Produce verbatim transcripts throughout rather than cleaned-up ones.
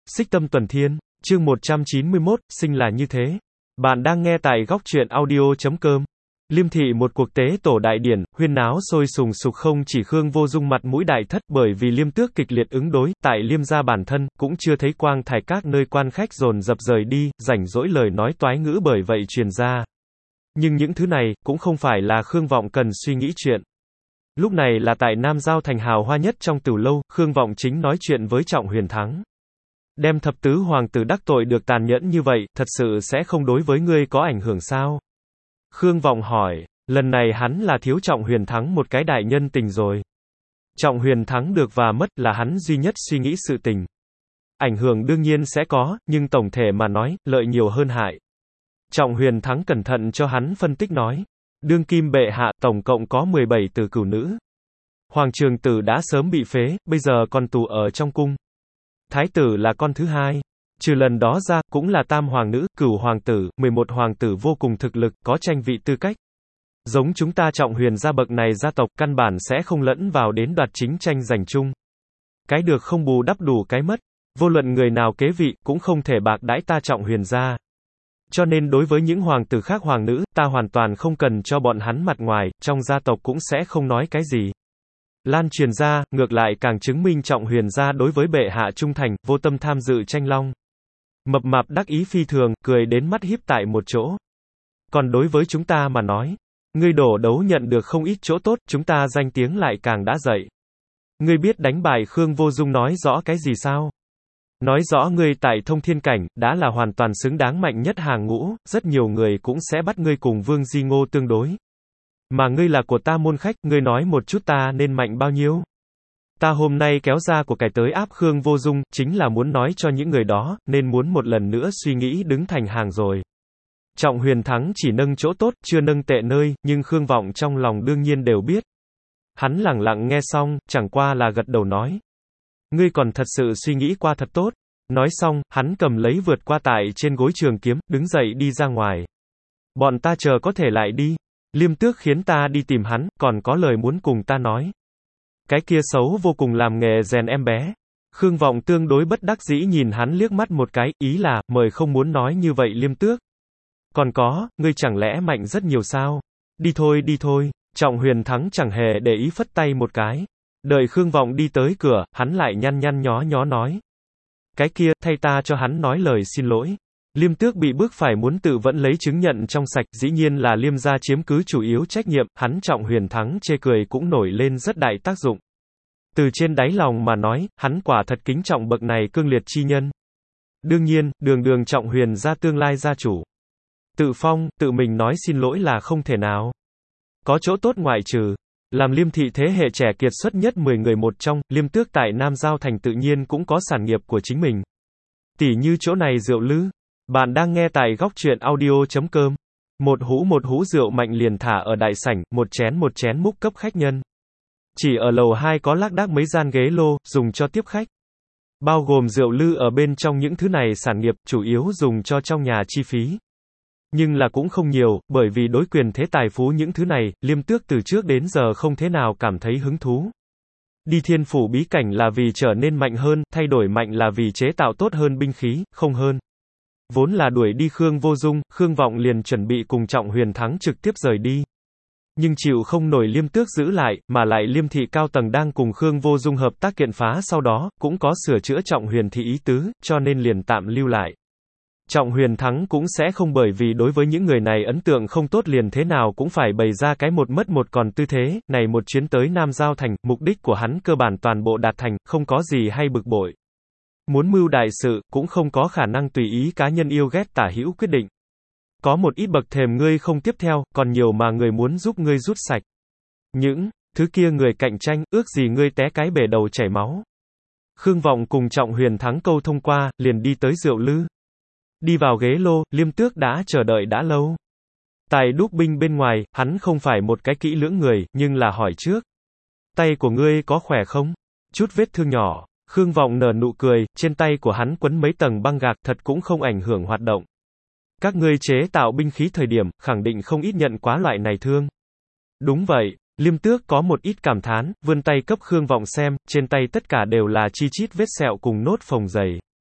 Xích Tâm Tuần Thiên, chương một trăm chín mươi mốt, sinh là như thế. Bạn đang nghe tại góc truyện audio chấm com. Liêm thị một cuộc tế tổ đại điển, huyên náo sôi sùng sục, không chỉ Khương Vô Dung mặt mũi đại thất bởi vì Liêm Tước kịch liệt ứng đối, tại Liêm gia bản thân, cũng chưa thấy quang thải các nơi quan khách dồn dập rời đi, rảnh rỗi lời nói toái ngữ bởi vậy truyền ra. Nhưng những thứ này, cũng không phải là Khương Vọng cần suy nghĩ chuyện. Lúc này là tại Nam Giao thành hào hoa nhất trong Tửu lâu, Khương Vọng chính nói chuyện với Trọng Huyền Thắng. Đem thập tứ hoàng tử đắc tội được tàn nhẫn như vậy, thật sự sẽ không đối với ngươi có ảnh hưởng sao? Khương Vọng hỏi, lần này hắn là thiếu Trọng Huyền Thắng một cái đại nhân tình rồi. Trọng Huyền Thắng được và mất là hắn duy nhất suy nghĩ sự tình. Ảnh hưởng đương nhiên sẽ có, nhưng tổng thể mà nói, lợi nhiều hơn hại. Trọng Huyền Thắng cẩn thận cho hắn phân tích nói. Đương kim bệ hạ, tổng cộng có mười bảy tử cửu nữ. Hoàng Trường Tử đã sớm bị phế, bây giờ còn tù ở trong cung. Thái tử là con thứ hai. Trừ lần đó ra, cũng là tam hoàng nữ, cửu hoàng tử, mười một hoàng tử vô cùng thực lực, có tranh vị tư cách. Giống chúng ta Trọng Huyền gia bậc này gia tộc, căn bản sẽ không lẫn vào đến đoạt chính tranh giành chung. Cái được không bù đắp đủ cái mất. Vô luận người nào kế vị, cũng không thể bạc đãi ta Trọng Huyền gia. Cho nên đối với những hoàng tử khác hoàng nữ, ta hoàn toàn không cần cho bọn hắn mặt ngoài, trong gia tộc cũng sẽ không nói cái gì. Lan truyền ra, ngược lại càng chứng minh Trọng Huyền gia đối với bệ hạ trung thành, vô tâm tham dự tranh long. Mập mạp đắc ý phi thường, cười đến mắt híp tại một chỗ. Còn đối với chúng ta mà nói, ngươi đổ đấu nhận được không ít chỗ tốt, chúng ta danh tiếng lại càng đã dậy. Ngươi biết đánh bại Khương Vô Dung nói rõ cái gì sao? Nói rõ ngươi tại thông thiên cảnh, đã là hoàn toàn xứng đáng mạnh nhất hàng ngũ, rất nhiều người cũng sẽ bắt ngươi cùng Vương Di Ngô tương đối. Mà ngươi là của ta môn khách, ngươi nói một chút ta nên mạnh bao nhiêu? Ta hôm nay kéo ra của cải tới áp Khương Vô Dung, chính là muốn nói cho những người đó, nên muốn một lần nữa suy nghĩ đứng thành hàng rồi. Trọng Huyền Thắng chỉ nâng chỗ tốt, chưa nâng tệ nơi, nhưng Khương Vọng trong lòng đương nhiên đều biết. Hắn lẳng lặng nghe xong, chẳng qua là gật đầu nói. Ngươi còn thật sự suy nghĩ qua thật tốt. Nói xong, hắn cầm lấy vượt qua tại trên gối trường kiếm, đứng dậy đi ra ngoài. Bọn ta chờ có thể lại đi. Liêm Tước khiến ta đi tìm hắn, còn có lời muốn cùng ta nói. Cái kia xấu vô cùng làm nghề rèn em bé. Khương Vọng tương đối bất đắc dĩ nhìn hắn liếc mắt một cái, ý là, mời không muốn nói như vậy Liêm Tước. Còn có, ngươi chẳng lẽ mạnh rất nhiều sao? Đi thôi đi thôi. Trọng Huyền Thắng chẳng hề để ý phất tay một cái. Đợi Khương Vọng đi tới cửa, hắn lại nhăn nhăn nhó nhó nói. Cái kia, thay ta cho hắn nói lời xin lỗi. Liêm Tước bị bức phải muốn tự vẫn lấy chứng nhận trong sạch, dĩ nhiên là Liêm gia chiếm cứ chủ yếu trách nhiệm, hắn Trọng Huyền Thắng chê cười cũng nổi lên rất đại tác dụng. Từ trên đáy lòng mà nói, hắn quả thật kính trọng bậc này cương liệt chi nhân. Đương nhiên, đường đường Trọng Huyền gia tương lai gia chủ. Tự phong, tự mình nói xin lỗi là không thể nào. Có chỗ tốt ngoại trừ. Làm Liêm thị thế hệ trẻ kiệt xuất nhất mười người một trong, Liêm Tước tại Nam Giao thành tự nhiên cũng có sản nghiệp của chính mình. Tỉ như chỗ này rượu lư. Bạn đang nghe tại góc truyện audio chấm com. Một hũ một hũ rượu mạnh liền thả ở đại sảnh, một chén một chén múc cấp khách nhân. Chỉ ở lầu hai có lác đác mấy gian ghế lô, dùng cho tiếp khách. Bao gồm rượu lư ở bên trong những thứ này sản nghiệp, chủ yếu dùng cho trong nhà chi phí. Nhưng là cũng không nhiều, bởi vì đối quyền thế tài phú những thứ này, Liêm Tước từ trước đến giờ không thế nào cảm thấy hứng thú. Đi thiên phủ bí cảnh là vì trở nên mạnh hơn, thay đổi mạnh là vì chế tạo tốt hơn binh khí, không hơn. Vốn là đuổi đi Khương Vô Dung, Khương Vọng liền chuẩn bị cùng Trọng Huyền Thắng trực tiếp rời đi. Nhưng chịu không nổi Liêm Tước giữ lại, mà lại Liêm thị cao tầng đang cùng Khương Vô Dung hợp tác kiện phá sau đó, cũng có sửa chữa Trọng Huyền thị ý tứ, cho nên liền tạm lưu lại. Trọng Huyền Thắng cũng sẽ không bởi vì đối với những người này ấn tượng không tốt liền thế nào cũng phải bày ra cái một mất một còn tư thế, này một chuyến tới Nam Giao thành, mục đích của hắn cơ bản toàn bộ đạt thành, không có gì hay bực bội. Muốn mưu đại sự, cũng không có khả năng tùy ý cá nhân yêu ghét tả hữu quyết định. Có một ít bậc thềm ngươi không tiếp theo, còn nhiều mà người muốn giúp ngươi rút sạch. Những thứ kia người cạnh tranh, ước gì ngươi té cái bể đầu chảy máu. Khương Vọng cùng Trọng Huyền Thắng câu thông qua, liền đi tới rượu lư. Đi vào ghế lô, Liêm Tước đã chờ đợi đã lâu. Tại đúc binh bên ngoài, hắn không phải một cái kỹ lưỡng người, nhưng là hỏi trước. Tay của ngươi có khỏe không? Chút vết thương nhỏ. Khương Vọng nở nụ cười, trên tay của hắn quấn mấy tầng băng gạc thật cũng không ảnh hưởng hoạt động. Các ngươi chế tạo binh khí thời điểm, khẳng định không ít nhận quá loại này thương. Đúng vậy, Liêm Tước có một ít cảm thán, vươn tay cấp Khương Vọng xem, trên tay tất cả đều là chi chít vết sẹo cùng nốt phồng dày.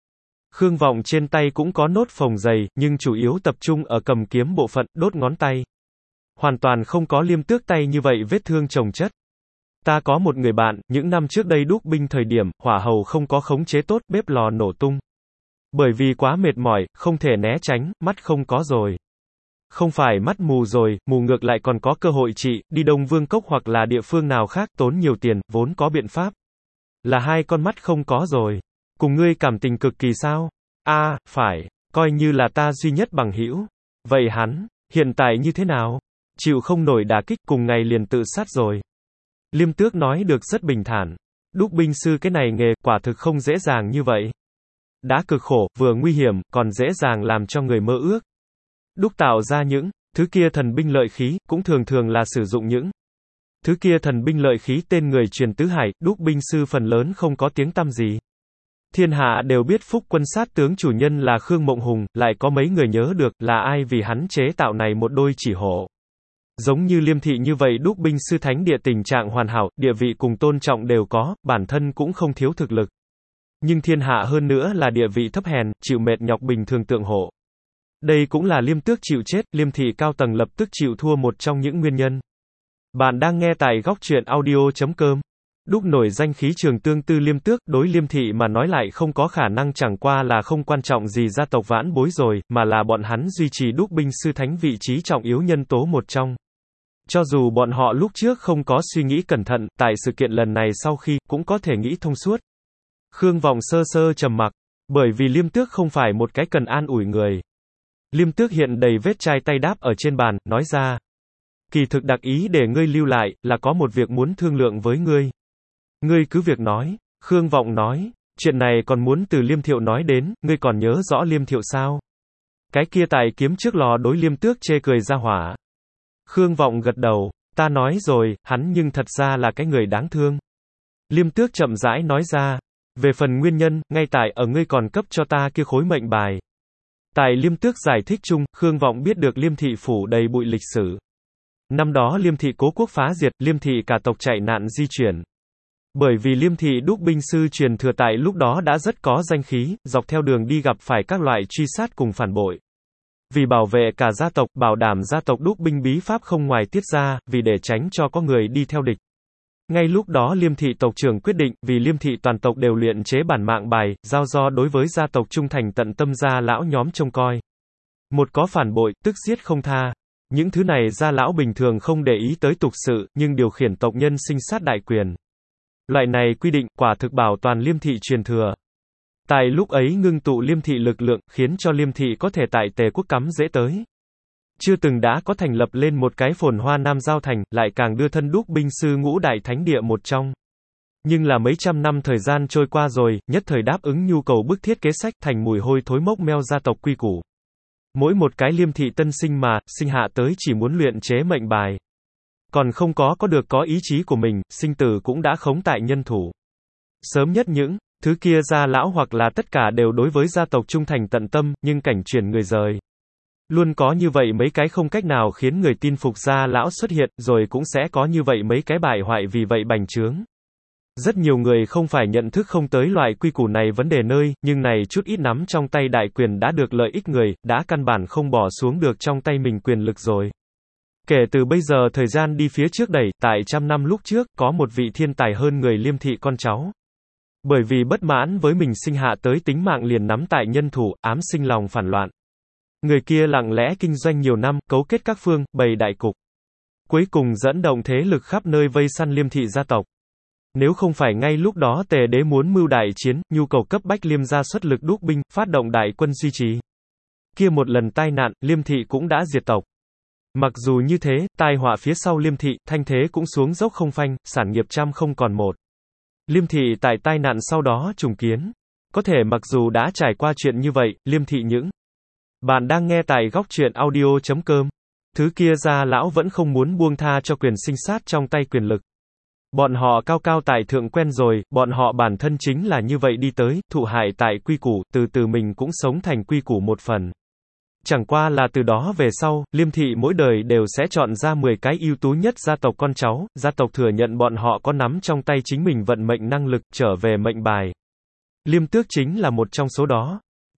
Khương Vọng trên tay cũng có nốt phồng dày, nhưng chủ yếu tập trung ở cầm kiếm bộ phận, đốt ngón tay. Hoàn toàn không có Liêm Tước tay như vậy vết thương chồng chất. Ta có một người bạn, những năm trước đây đúc binh thời điểm, hỏa hầu không có khống chế tốt, bếp lò nổ tung. Bởi vì quá mệt mỏi, không thể né tránh, mắt không có rồi. Không phải mắt mù rồi, mù ngược lại còn có cơ hội trị, đi Đông Vương Cốc hoặc là địa phương nào khác, tốn nhiều tiền, vốn có biện pháp. Là hai con mắt không có rồi. Cùng ngươi cảm tình cực kỳ sao? A, à, phải, coi như là ta duy nhất bằng hữu. Vậy hắn, hiện tại như thế nào? Chịu không nổi đả kích, cùng ngày liền tự sát rồi. Liêm Tước nói được rất bình thản. Đúc binh sư cái này nghề, quả thực không dễ dàng như vậy. Đã cực khổ, vừa nguy hiểm, còn dễ dàng làm cho người mơ ước. Đúc tạo ra những thứ kia thần binh lợi khí, cũng thường thường là sử dụng những thứ kia thần binh lợi khí tên người truyền tứ hải, đúc binh sư phần lớn không có tiếng tăm gì. Thiên hạ đều biết Phúc Quân sát tướng chủ nhân là Khương Mộng Hùng, lại có mấy người nhớ được là ai vì hắn chế tạo này một đôi chỉ hổ. Giống như Liêm thị như vậy đúc binh sư thánh địa tình trạng hoàn hảo, địa vị cùng tôn trọng đều có, bản thân cũng không thiếu thực lực. Nhưng thiên hạ hơn nữa là địa vị thấp hèn, chịu mệt nhọc bình thường tượng hộ. Đây cũng là Liêm Tước chịu chết, Liêm thị cao tầng lập tức chịu thua một trong những nguyên nhân. Bạn đang nghe tại góc truyện audio chấm com. Đúc nổi danh khí trường tương tư Liêm Tước, đối Liêm thị mà nói lại không có khả năng, chẳng qua là không quan trọng gì gia tộc vãn bối rồi, mà là bọn hắn duy trì đúc binh sư thánh vị trí trọng yếu nhân tố một trong. Cho dù bọn họ lúc trước không có suy nghĩ cẩn thận, tại sự kiện lần này sau khi, cũng có thể nghĩ thông suốt. Khương Vọng sơ sơ trầm mặc, bởi vì Liêm Tước không phải một cái cần an ủi người. Liêm Tước hiện đầy vết chai tay đáp ở trên bàn, nói ra. Kỳ thực đặc ý để ngươi lưu lại, là có một việc muốn thương lượng với ngươi. Ngươi cứ việc nói. Khương Vọng nói, chuyện này còn muốn từ Liêm Thiệu nói đến, ngươi còn nhớ rõ Liêm Thiệu sao? Cái kia tài kiếm trước lò đối Liêm Tước chê cười ra hỏa. Khương Vọng gật đầu, ta nói rồi, hắn nhưng thật ra là cái người đáng thương. Liêm Tước chậm rãi nói ra, về phần nguyên nhân, ngay tại ở ngươi còn cấp cho ta kia khối mệnh bài. Tại Liêm Tước giải thích chung, Khương Vọng biết được Liêm thị phủ đầy bụi lịch sử. Năm đó Liêm thị cố quốc phá diệt, Liêm thị cả tộc chạy nạn di chuyển. Bởi vì Liêm thị đúc binh sư truyền thừa tại lúc đó đã rất có danh khí, dọc theo đường đi gặp phải các loại truy sát cùng phản bội. Vì bảo vệ cả gia tộc, bảo đảm gia tộc đúc binh bí pháp không ngoài tiết ra, vì để tránh cho có người đi theo địch. Ngay lúc đó Liêm thị tộc trưởng quyết định, vì Liêm thị toàn tộc đều luyện chế bản mạng bài, giao do đối với gia tộc trung thành tận tâm gia lão nhóm trông coi. Một có phản bội, tức giết không tha. Những thứ này gia lão bình thường không để ý tới tục sự, nhưng điều khiển tộc nhân sinh sát đại quyền. Loại này quy định, quả thực bảo toàn Liêm thị truyền thừa. Tại lúc ấy ngưng tụ Liêm thị lực lượng, khiến cho Liêm thị có thể tại Tề quốc cắm dễ tới. Chưa từng đã có thành lập lên một cái phồn hoa Nam Giao Thành, lại càng đưa thân đúc binh sư ngũ đại thánh địa một trong. Nhưng là mấy trăm năm thời gian trôi qua rồi, nhất thời đáp ứng nhu cầu bức thiết kế sách thành mùi hôi thối mốc meo gia tộc quy củ. Mỗi một cái Liêm thị tân sinh mà, sinh hạ tới chỉ muốn luyện chế mệnh bài. Còn không có có được có ý chí của mình, sinh tử cũng đã khống tại nhân thủ. Sớm nhất những thứ kia gia lão hoặc là tất cả đều đối với gia tộc trung thành tận tâm, nhưng cảnh chuyển người rời. Luôn có như vậy mấy cái không cách nào khiến người tin phục gia lão xuất hiện, rồi cũng sẽ có như vậy mấy cái bại hoại vì vậy bành trướng. Rất nhiều người không phải nhận thức không tới loại quy củ này vấn đề nơi, nhưng này chút ít nắm trong tay đại quyền đã được lợi ích người, đã căn bản không bỏ xuống được trong tay mình quyền lực rồi. Kể từ bây giờ thời gian đi phía trước đẩy, tại trăm năm lúc trước, có một vị thiên tài hơn người Liêm thị con cháu. Bởi vì bất mãn với mình sinh hạ tới tính mạng liền nắm tại nhân thủ, ám sinh lòng phản loạn. Người kia lặng lẽ kinh doanh nhiều năm, cấu kết các phương, bày đại cục. Cuối cùng dẫn động thế lực khắp nơi vây săn Liêm thị gia tộc. Nếu không phải ngay lúc đó Tề đế muốn mưu đại chiến, nhu cầu cấp bách Liêm gia xuất lực đúc binh, phát động đại quân duy trì. Kia một lần tai nạn, Liêm thị cũng đã diệt tộc. Mặc dù như thế, tai họa phía sau Liêm thị, thanh thế cũng xuống dốc không phanh, sản nghiệp trăm không còn một. Liêm thị tại tai nạn sau đó trùng kiến. Có thể mặc dù đã trải qua chuyện như vậy, Liêm thị những bạn đang nghe tại góc truyện audio chấm com. Thứ kia gia lão vẫn không muốn buông tha cho quyền sinh sát trong tay quyền lực. Bọn họ cao cao tại thượng quen rồi, bọn họ bản thân chính là như vậy đi tới, thụ hại tại quy củ, từ từ mình cũng sống thành quy củ một phần. Chẳng qua là từ đó về sau, Liêm thị mỗi đời đều sẽ chọn ra mười cái ưu tú nhất gia tộc con cháu, gia tộc thừa nhận bọn họ có nắm trong tay chính mình vận mệnh năng lực, trở về mệnh bài. Liêm Tước chính là một trong số đó.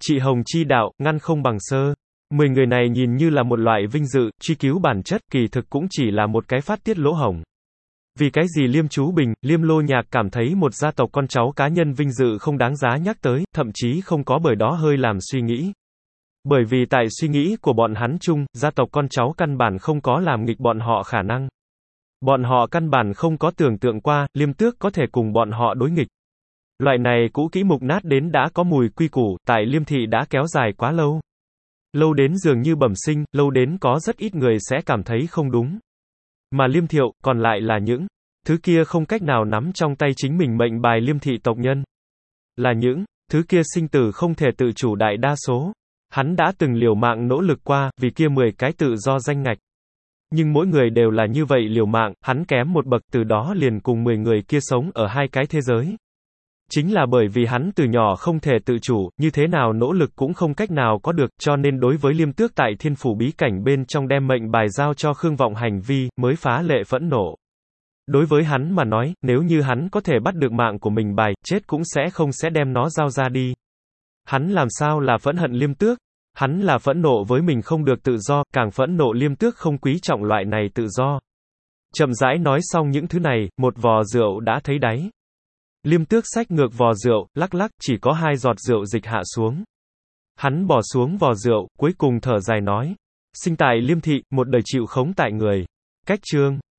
Trị hồng chi đạo, ngăn không bằng sơ. Mười người này nhìn như là một loại vinh dự, truy cứu bản chất, kỳ thực cũng chỉ là một cái phát tiết lỗ hổng. Vì cái gì Liêm Chú Bình, Liêm Lô Nhạc cảm thấy một gia tộc con cháu cá nhân vinh dự không đáng giá nhắc tới, thậm chí không có bởi đó hơi làm suy nghĩ. Bởi vì tại suy nghĩ của bọn hắn chung, gia tộc con cháu căn bản không có làm nghịch bọn họ khả năng. Bọn họ căn bản không có tưởng tượng qua, Liêm Tước có thể cùng bọn họ đối nghịch. Loại này cũ kỹ mục nát đến đã có mùi quy củ, tại Liêm Thị đã kéo dài quá lâu. Lâu đến dường như bẩm sinh, lâu đến có rất ít người sẽ cảm thấy không đúng. Mà Liêm Thiệu, còn lại là những thứ kia không cách nào nắm trong tay chính mình mệnh bài Liêm Thị tộc nhân. Là những thứ kia sinh tử không thể tự chủ đại đa số. Hắn đã từng liều mạng nỗ lực qua, vì kia mười cái tự do danh ngạch. Nhưng mỗi người đều là như vậy liều mạng, hắn kém một bậc, từ đó liền cùng mười người kia sống ở hai cái thế giới. Chính là bởi vì hắn từ nhỏ không thể tự chủ, như thế nào nỗ lực cũng không cách nào có được, cho nên đối với Liêm Tước tại thiên phủ bí cảnh bên trong đem mệnh bài giao cho Khương Vọng hành vi, mới phá lệ phẫn nộ. Đối với hắn mà nói, nếu như hắn có thể bắt được mạng của mình bài, chết cũng sẽ không sẽ đem nó giao ra đi. Hắn làm sao là phẫn hận Liêm Tước? Hắn là phẫn nộ với mình không được tự do, càng phẫn nộ Liêm Tước không quý trọng loại này tự do. Chậm rãi nói xong những thứ này, một vò rượu đã thấy đáy. Liêm Tước xách ngược vò rượu, lắc lắc, chỉ có hai giọt rượu dịch hạ xuống. Hắn bỏ xuống vò rượu, cuối cùng thở dài nói. Sinh tại Liêm Thị, một đời chịu khống tại người. Cách chương